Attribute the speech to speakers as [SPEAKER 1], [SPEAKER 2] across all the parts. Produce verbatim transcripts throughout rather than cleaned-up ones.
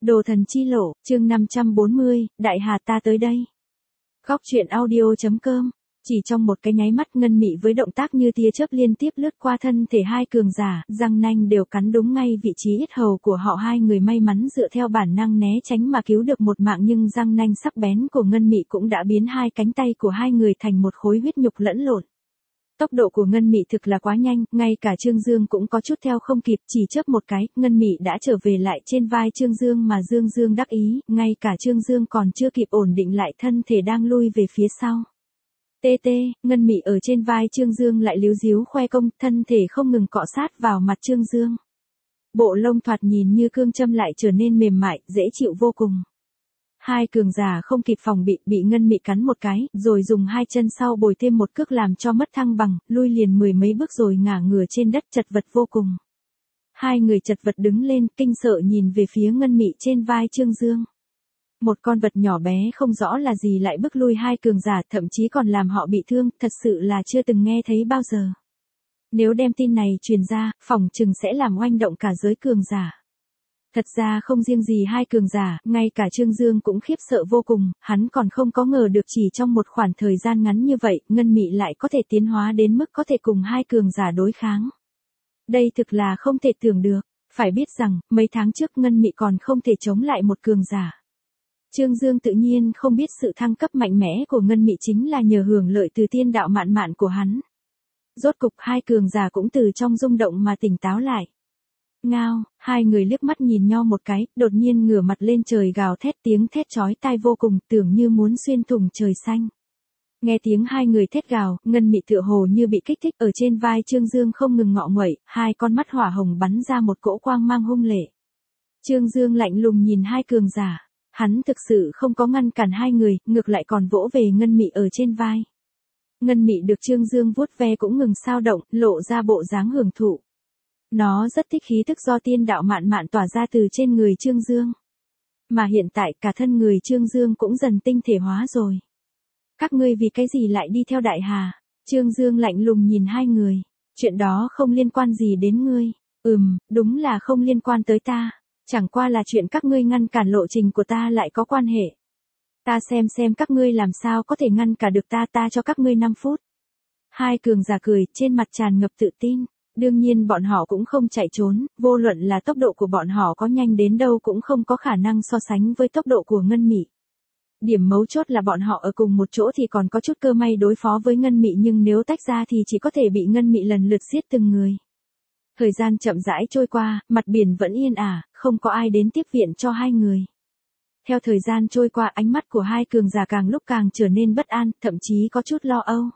[SPEAKER 1] Đồ thần chi lộ, chương năm trăm bốn mươi, Đại Hà ta tới đây. Góc truyện audio.com. Chỉ trong một cái nháy mắt, Ngân Mị với động tác như tia chớp liên tiếp lướt qua thân thể hai cường giả, răng nanh đều cắn đúng ngay vị trí yết hầu của họ. Hai người may mắn dựa theo bản năng né tránh mà cứu được một mạng, nhưng răng nanh sắc bén của Ngân Mị cũng đã biến hai cánh tay của hai người thành một khối huyết nhục lẫn lộn. Tốc độ của Ngân Mị thực là quá nhanh, ngay cả Trương Dương cũng có chút theo không kịp, chỉ chớp một cái, Ngân Mị đã trở về lại trên vai Trương Dương mà Dương Dương đắc ý, ngay cả Trương Dương còn chưa kịp ổn định lại thân thể đang lui về phía sau. Tê tê, Ngân Mị ở trên vai Trương Dương lại líu díu khoe công, thân thể không ngừng cọ sát vào mặt Trương Dương. Bộ lông thoạt nhìn như cương châm lại trở nên mềm mại, dễ chịu vô cùng. Hai cường giả không kịp phòng bị, bị Ngân Mị cắn một cái, rồi dùng hai chân sau bồi thêm một cước làm cho mất thăng bằng, lui liền mười mấy bước rồi ngả ngửa trên đất, chật vật vô cùng. Hai người chật vật đứng lên, kinh sợ nhìn về phía Ngân Mị trên vai Trương Dương. Một con vật nhỏ bé không rõ là gì lại bức lui hai cường giả, thậm chí còn làm họ bị thương, thật sự là chưa từng nghe thấy bao giờ. Nếu đem tin này truyền ra, phỏng chừng sẽ làm oanh động cả giới cường giả. Thật ra không riêng gì hai cường giả, ngay cả Trương Dương cũng khiếp sợ vô cùng, hắn còn không có ngờ được chỉ trong một khoảng thời gian ngắn như vậy, Ngân Mị lại có thể tiến hóa đến mức có thể cùng hai cường giả đối kháng. Đây thực là không thể tưởng được, phải biết rằng, mấy tháng trước Ngân Mị còn không thể chống lại một cường giả. Trương Dương tự nhiên không biết sự thăng cấp mạnh mẽ của Ngân Mị chính là nhờ hưởng lợi từ tiên đạo mạn mạn của hắn. Rốt cục hai cường giả cũng từ trong rung động mà tỉnh táo lại. Ngao, hai người liếc mắt nhìn nhau một cái, đột nhiên ngửa mặt lên trời gào thét, tiếng thét chói tai vô cùng, tưởng như muốn xuyên thủng trời xanh. Nghe tiếng hai người thét gào, Ngân Mị tựa hồ như bị kích thích, ở trên vai Trương Dương không ngừng ngọ nguậy, hai con mắt hỏa hồng bắn ra một cỗ quang mang hung lệ. Trương Dương lạnh lùng nhìn hai cường giả, hắn thực sự không có ngăn cản hai người, ngược lại còn vỗ về Ngân Mị ở trên vai. Ngân Mị được Trương Dương vuốt ve cũng ngừng sao động, lộ ra bộ dáng hưởng thụ. Nó rất thích khí tức do tiên đạo mạn mạn tỏa ra từ trên người Trương Dương. Mà hiện tại cả thân người Trương Dương cũng dần tinh thể hóa rồi. Các ngươi vì cái gì lại đi theo Đại Hà? Trương Dương lạnh lùng nhìn hai người. Chuyện đó không liên quan gì đến ngươi. Ừm, đúng là không liên quan tới ta. Chẳng qua là chuyện các ngươi ngăn cản lộ trình của ta lại có quan hệ. Ta xem xem các ngươi làm sao có thể ngăn cả được ta, ta cho các ngươi năm phút. Hai cường giả cười, trên mặt tràn ngập tự tin. Đương nhiên bọn họ cũng không chạy trốn, vô luận là tốc độ của bọn họ có nhanh đến đâu cũng không có khả năng so sánh với tốc độ của Ngân Mị. Điểm mấu chốt là bọn họ ở cùng một chỗ thì còn có chút cơ may đối phó với Ngân Mị, nhưng nếu tách ra thì chỉ có thể bị Ngân Mị lần lượt giết từng người. Thời gian chậm rãi trôi qua, mặt biển vẫn yên ả, không có ai đến tiếp viện cho hai người. Theo thời gian trôi qua, ánh mắt của hai cường giả càng lúc càng trở nên bất an, thậm chí có chút lo âu.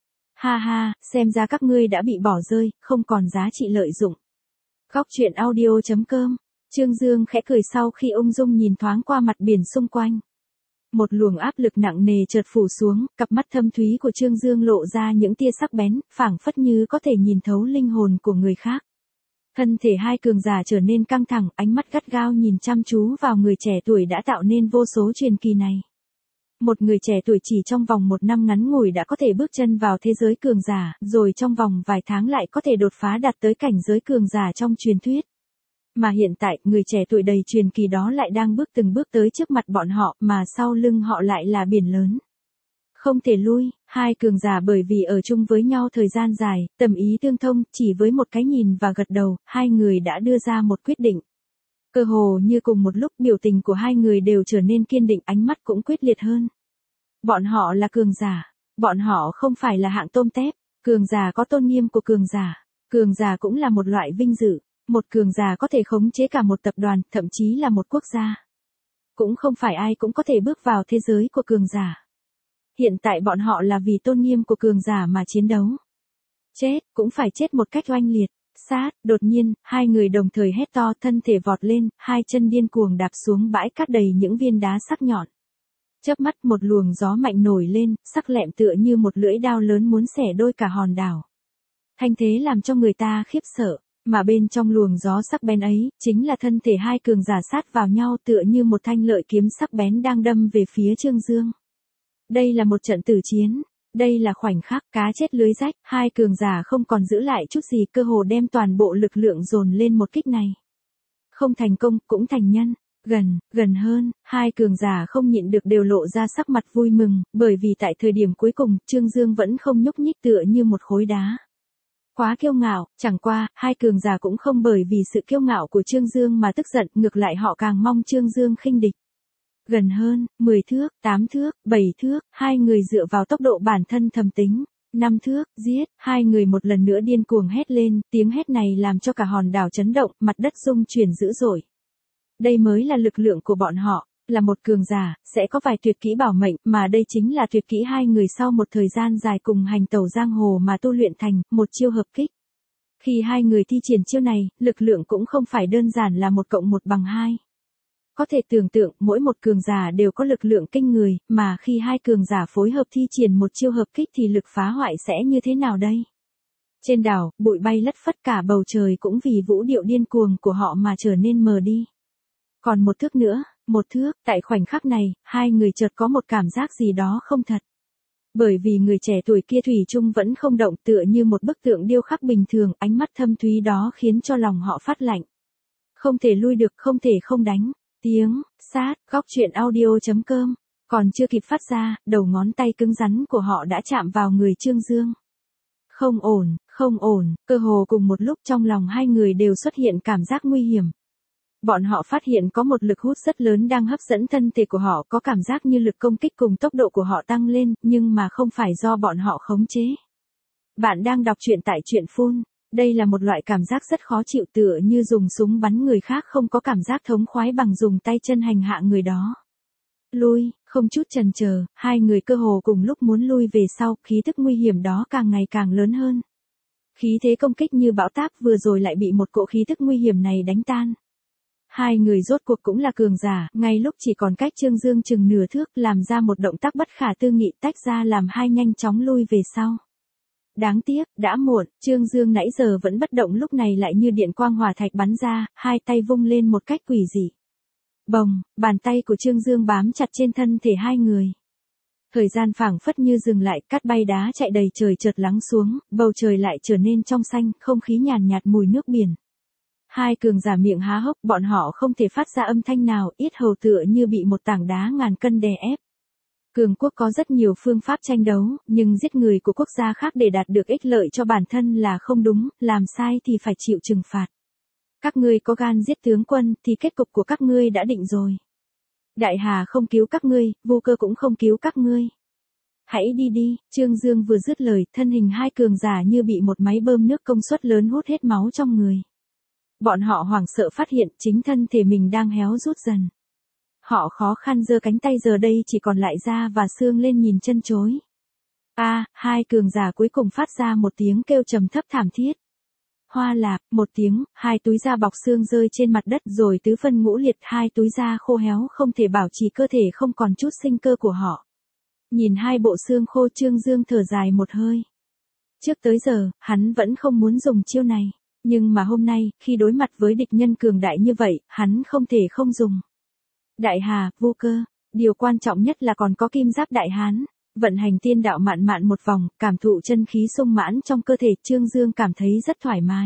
[SPEAKER 1] Ha ha, xem ra các ngươi đã bị bỏ rơi, không còn giá trị lợi dụng. Góc truyện audio.com. Trương Dương khẽ cười sau khi ung dung nhìn thoáng qua mặt biển xung quanh. Một luồng áp lực nặng nề chợt phủ xuống, cặp mắt thâm thúy của Trương Dương lộ ra những tia sắc bén, phảng phất như có thể nhìn thấu linh hồn của người khác. Thân thể hai cường giả trở nên căng thẳng, ánh mắt gắt gao nhìn chăm chú vào người trẻ tuổi đã tạo nên vô số truyền kỳ này. Một người trẻ tuổi chỉ trong vòng một năm ngắn ngủi đã có thể bước chân vào thế giới cường giả, rồi trong vòng vài tháng lại có thể đột phá đạt tới cảnh giới cường giả trong truyền thuyết. Mà hiện tại, người trẻ tuổi đầy truyền kỳ đó lại đang bước từng bước tới trước mặt bọn họ, mà sau lưng họ lại là biển lớn. Không thể lui, hai cường giả bởi vì ở chung với nhau thời gian dài, tâm ý tương thông, chỉ với một cái nhìn và gật đầu, hai người đã đưa ra một quyết định. Cơ hồ như cùng một lúc, biểu tình của hai người đều trở nên kiên định, ánh mắt cũng quyết liệt hơn. Bọn họ là cường giả, bọn họ không phải là hạng tôm tép, cường giả có tôn nghiêm của cường giả, cường giả cũng là một loại vinh dự, một cường giả có thể khống chế cả một tập đoàn, thậm chí là một quốc gia. Cũng không phải ai cũng có thể bước vào thế giới của cường giả. Hiện tại bọn họ là vì tôn nghiêm của cường giả mà chiến đấu. Chết, cũng phải chết một cách oanh liệt. Sát, đột nhiên, hai người đồng thời hét to, thân thể vọt lên, hai chân điên cuồng đạp xuống bãi cát đầy những viên đá sắc nhọn. Chớp mắt một luồng gió mạnh nổi lên, sắc lẹm tựa như một lưỡi đao lớn muốn xẻ đôi cả hòn đảo. Thanh thế làm cho người ta khiếp sợ, mà bên trong luồng gió sắc bén ấy, chính là thân thể hai cường giả sát vào nhau tựa như một thanh lợi kiếm sắc bén đang đâm về phía Trương Dương. Đây là một trận tử chiến. Đây là khoảnh khắc cá chết lưới rách, hai cường giả không còn giữ lại chút gì, cơ hồ đem toàn bộ lực lượng dồn lên một kích này. Không thành công, cũng thành nhân. Gần, gần hơn, hai cường giả không nhịn được đều lộ ra sắc mặt vui mừng, bởi vì tại thời điểm cuối cùng, Trương Dương vẫn không nhúc nhích tựa như một khối đá. Quá kiêu ngạo, chẳng qua, hai cường giả cũng không bởi vì sự kiêu ngạo của Trương Dương mà tức giận, ngược lại họ càng mong Trương Dương khinh địch. Gần hơn, mười thước, tám thước, bảy thước, hai người dựa vào tốc độ bản thân thầm tính. Năm thước, giết, hai người một lần nữa điên cuồng hét lên, tiếng hét này làm cho cả hòn đảo chấn động, mặt đất rung chuyển dữ dội. Đây mới là lực lượng của bọn họ, là một cường giả, sẽ có vài tuyệt kỹ bảo mệnh, mà đây chính là tuyệt kỹ hai người sau một thời gian dài cùng hành tẩu giang hồ mà tu luyện thành, một chiêu hợp kích. Khi hai người thi triển chiêu này, lực lượng cũng không phải đơn giản là một cộng một bằng hai. Có thể tưởng tượng, mỗi một cường giả đều có lực lượng kinh người, mà khi hai cường giả phối hợp thi triển một chiêu hợp kích thì lực phá hoại sẽ như thế nào đây? Trên đảo, bụi bay lất phất, cả bầu trời cũng vì vũ điệu điên cuồng của họ mà trở nên mờ đi. Còn một thước nữa, một thước, tại khoảnh khắc này, hai người chợt có một cảm giác gì đó không thật. Bởi vì người trẻ tuổi kia thủy chung vẫn không động, tựa như một bức tượng điêu khắc bình thường, ánh mắt thâm thúy đó khiến cho lòng họ phát lạnh. Không thể lui được, không thể không đánh. Tiếng, sát, góc truyện audio chấm com. Còn chưa kịp phát ra, đầu ngón tay cứng rắn của họ đã chạm vào người Trương Dương. Không ổn, không ổn, cơ hồ cùng một lúc trong lòng hai người đều xuất hiện cảm giác nguy hiểm. Bọn họ phát hiện có một lực hút rất lớn đang hấp dẫn thân thể của họ, có cảm giác như lực công kích cùng tốc độ của họ tăng lên, nhưng mà không phải do bọn họ khống chế. Bạn đang đọc truyện tại truyện phun. Đây là một loại cảm giác rất khó chịu, tựa như dùng súng bắn người khác không có cảm giác thống khoái bằng dùng tay chân hành hạ người đó. Lui, không chút chần chờ, hai người cơ hồ cùng lúc muốn lui về sau, khí tức nguy hiểm đó càng ngày càng lớn hơn. Khí thế công kích như bão táp vừa rồi lại bị một cỗ khí tức nguy hiểm này đánh tan. Hai người rốt cuộc cũng là cường giả, ngay lúc chỉ còn cách Trương Dương chừng nửa thước, làm ra một động tác bất khả tư nghị, tách ra làm hai nhanh chóng lui về sau. Đáng tiếc, đã muộn, Trương Dương nãy giờ vẫn bất động lúc này lại như điện quang hỏa thạch bắn ra, hai tay vung lên một cách quỷ dị. Bồng, bàn tay của Trương Dương bám chặt trên thân thể hai người. Thời gian phảng phất như dừng lại, cát bay đá chạy đầy trời chợt lắng xuống, bầu trời lại trở nên trong xanh, không khí nhàn nhạt mùi nước biển. Hai cường giả miệng há hốc, bọn họ không thể phát ra âm thanh nào, yết hầu tựa như bị một tảng đá ngàn cân đè ép. Cường quốc có rất nhiều phương pháp tranh đấu, nhưng giết người của quốc gia khác để đạt được ích lợi cho bản thân là không đúng, làm sai thì phải chịu trừng phạt. Các ngươi có gan giết tướng quân thì kết cục của các ngươi đã định rồi. Đại Hà không cứu các ngươi, Vô Cơ cũng không cứu các ngươi. Hãy đi đi, Trương Dương vừa dứt lời, thân hình hai cường giả như bị một máy bơm nước công suất lớn hút hết máu trong người. Bọn họ hoảng sợ phát hiện chính thân thể mình đang héo rút dần. Họ khó khăn giơ cánh tay, giờ đây chỉ còn lại da và xương lên nhìn chân chối. A, à, hai cường giả cuối cùng phát ra một tiếng kêu trầm thấp thảm thiết. Hoa lạp, một tiếng, hai túi da bọc xương rơi trên mặt đất rồi tứ phân ngũ liệt, hai túi da khô héo không thể bảo trì cơ thể không còn chút sinh cơ của họ. Nhìn hai bộ xương khô, Trương Dương thở dài một hơi. Trước tới giờ, hắn vẫn không muốn dùng chiêu này, nhưng mà hôm nay, khi đối mặt với địch nhân cường đại như vậy, hắn không thể không dùng. Đại Hà, Vô Cơ, điều quan trọng nhất là còn có kim giáp đại hán. Vận hành tiên đạo mạn mạn một vòng, cảm thụ chân khí sung mãn trong cơ thể, Trương Dương cảm thấy rất thoải mái.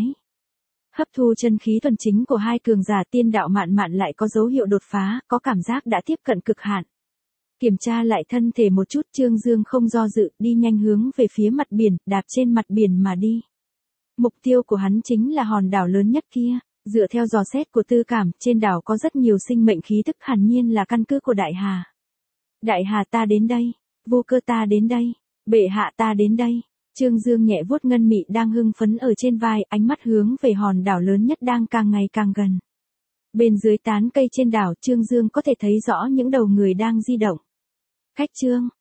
[SPEAKER 1] Hấp thu chân khí thuần chính của hai cường giả, tiên đạo mạn mạn lại có dấu hiệu đột phá, có cảm giác đã tiếp cận cực hạn. Kiểm tra lại thân thể một chút, Trương Dương không do dự, đi nhanh hướng về phía mặt biển, đạp trên mặt biển mà đi. Mục tiêu của hắn chính là hòn đảo lớn nhất kia. Dựa theo dò xét của Tư Cảm, trên đảo có rất nhiều sinh mệnh khí tức, hẳn nhiên là căn cứ của Đại Hà. Đại Hà, ta đến đây. Vô Cơ, ta đến đây. Bệ hạ, ta đến đây. Trương Dương nhẹ vuốt ngân mị đang hưng phấn ở trên vai, ánh mắt hướng về hòn đảo lớn nhất đang càng ngày càng gần. Bên dưới tán cây trên đảo, Trương Dương có thể thấy rõ những đầu người đang di động. Cách Trương,